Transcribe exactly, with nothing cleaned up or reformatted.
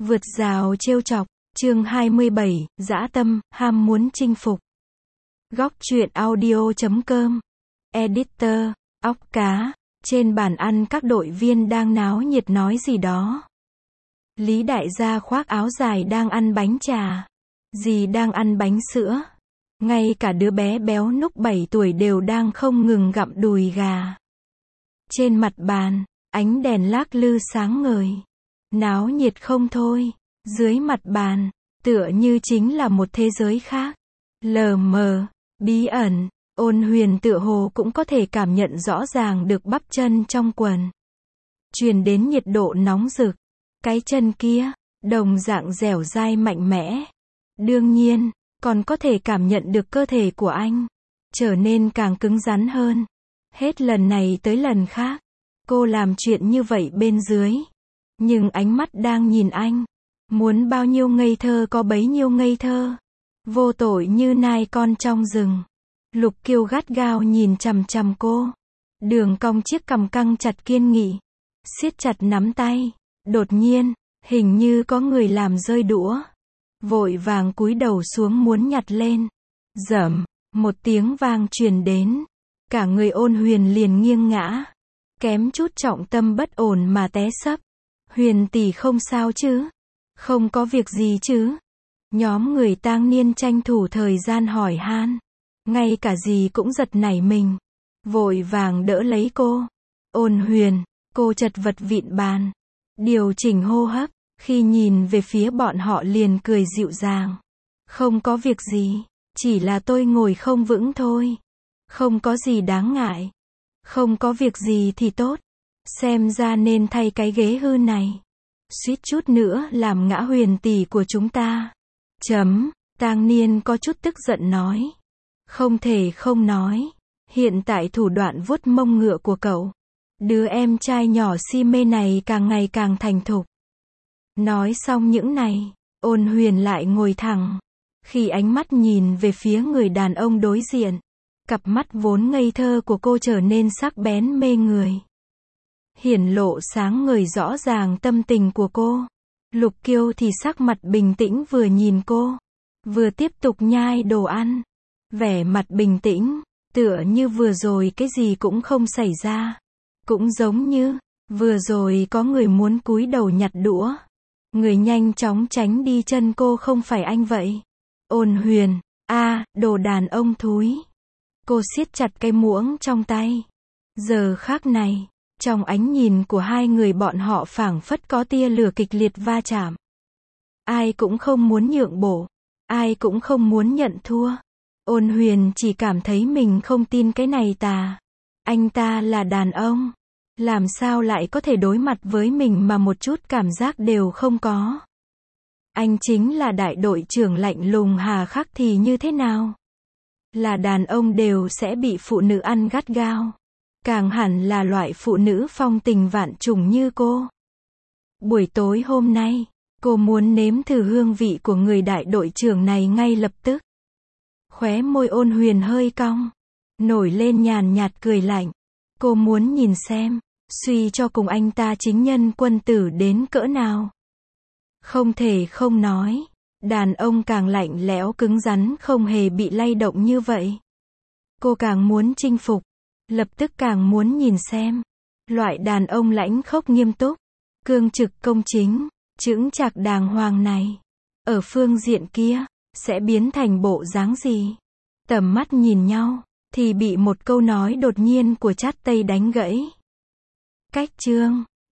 Vượt rào trêu chọc, chương hai mươi bảy, dã tâm, ham muốn chinh phục. Góc truyện audio chấm com. Editor, óc cá. Trên bàn ăn các đội viên đang náo nhiệt nói gì đó. Lý đại gia khoác áo dài đang ăn bánh trà. Dì đang ăn bánh sữa. Ngay cả đứa bé béo núc bảy tuổi đều đang không ngừng gặm đùi gà. Trên mặt bàn, ánh đèn lác lư sáng ngời. Náo nhiệt không thôi. Dưới mặt bàn, tựa như chính là một thế giới khác. Lờ mờ, bí ẩn, Ôn Huyền tựa hồ cũng có thể cảm nhận rõ ràng được bắp chân trong quần. Truyền đến nhiệt độ nóng rực. Cái chân kia, đồng dạng dẻo dai mạnh mẽ. Đương nhiên, còn có thể cảm nhận được cơ thể của anh trở nên càng cứng rắn hơn. Hết lần này tới lần khác, cô làm chuyện như vậy bên dưới. Nhưng ánh mắt đang nhìn anh. Muốn bao nhiêu ngây thơ có bấy nhiêu ngây thơ. Vô tội như nai con trong rừng. Lục Kiều gắt gao nhìn chằm chằm cô. Đường cong chiếc cằm căng chặt kiên nghị. Siết chặt nắm tay. Đột nhiên, hình như có người làm rơi đũa. Vội vàng cúi đầu xuống muốn nhặt lên. Dẩm, một tiếng vang truyền đến. Cả người Ôn Huyền liền nghiêng ngã. Kém chút trọng tâm bất ổn mà té sấp. Huyền tỷ không sao chứ? Không có việc gì chứ? Nhóm người tang niên tranh thủ thời gian hỏi han. Ngay cả dì cũng giật nảy mình. Vội vàng đỡ lấy cô. Ôn Huyền, cô chật vật vịn bàn. Điều chỉnh hô hấp. Khi nhìn về phía bọn họ liền cười dịu dàng. Không có việc gì. Chỉ là tôi ngồi không vững thôi. Không có gì đáng ngại. Không có việc gì thì tốt. Xem ra nên thay cái ghế hư này. Suýt chút nữa làm ngã Huyền tỷ của chúng ta. Chấm, tang niên có chút tức giận nói. Không thể không nói. Hiện tại thủ đoạn vuốt mông ngựa của cậu. Đứa em trai nhỏ si mê này càng ngày càng thành thục. Nói xong những này, Ôn Huyền lại ngồi thẳng. Khi ánh mắt nhìn về phía người đàn ông đối diện, cặp mắt vốn ngây thơ của cô trở nên sắc bén mê người. Hiển lộ sáng ngời rõ ràng tâm tình của cô. Lục Kiều thì sắc mặt bình tĩnh vừa nhìn cô, vừa tiếp tục nhai đồ ăn. Vẻ mặt bình tĩnh, tựa như vừa rồi cái gì cũng không xảy ra. Cũng giống như, vừa rồi có người muốn cúi đầu nhặt đũa. Người nhanh chóng tránh đi chân cô không phải anh vậy. Ôn Huyền, a, đồ đàn ông thúi. Cô siết chặt cái muỗng trong tay. Giờ khắc này, trong ánh nhìn của hai người bọn họ phảng phất có tia lửa kịch liệt va chạm. Ai cũng không muốn nhượng bộ. Ai cũng không muốn nhận thua. Ôn Huyền chỉ cảm thấy mình không tin cái này tà. Anh ta là đàn ông. Làm sao lại có thể đối mặt với mình mà một chút cảm giác đều không có. Anh chính là đại đội trưởng lạnh lùng hà khắc thì như thế nào? Là đàn ông đều sẽ bị phụ nữ ăn gắt gao. Càng hẳn là loại phụ nữ phong tình vạn trùng như cô. Buổi tối hôm nay, cô muốn nếm thử hương vị của người đại đội trưởng này ngay lập tức. Khóe môi Ôn Huyền hơi cong. Nổi lên nhàn nhạt cười lạnh. Cô muốn nhìn xem, suy cho cùng anh ta chính nhân quân tử đến cỡ nào. Không thể không nói, đàn ông càng lạnh lẽo cứng rắn không hề bị lay động như vậy. Cô càng muốn chinh phục, lập tức càng muốn nhìn xem. Loại đàn ông lãnh khốc nghiêm túc, cương trực công chính, chững chạc đàng hoàng này. Ở phương diện kia, sẽ biến thành bộ dáng gì? Tầm mắt nhìn nhau, thì bị một câu nói đột nhiên của Chát Tây đánh gãy. Cách chương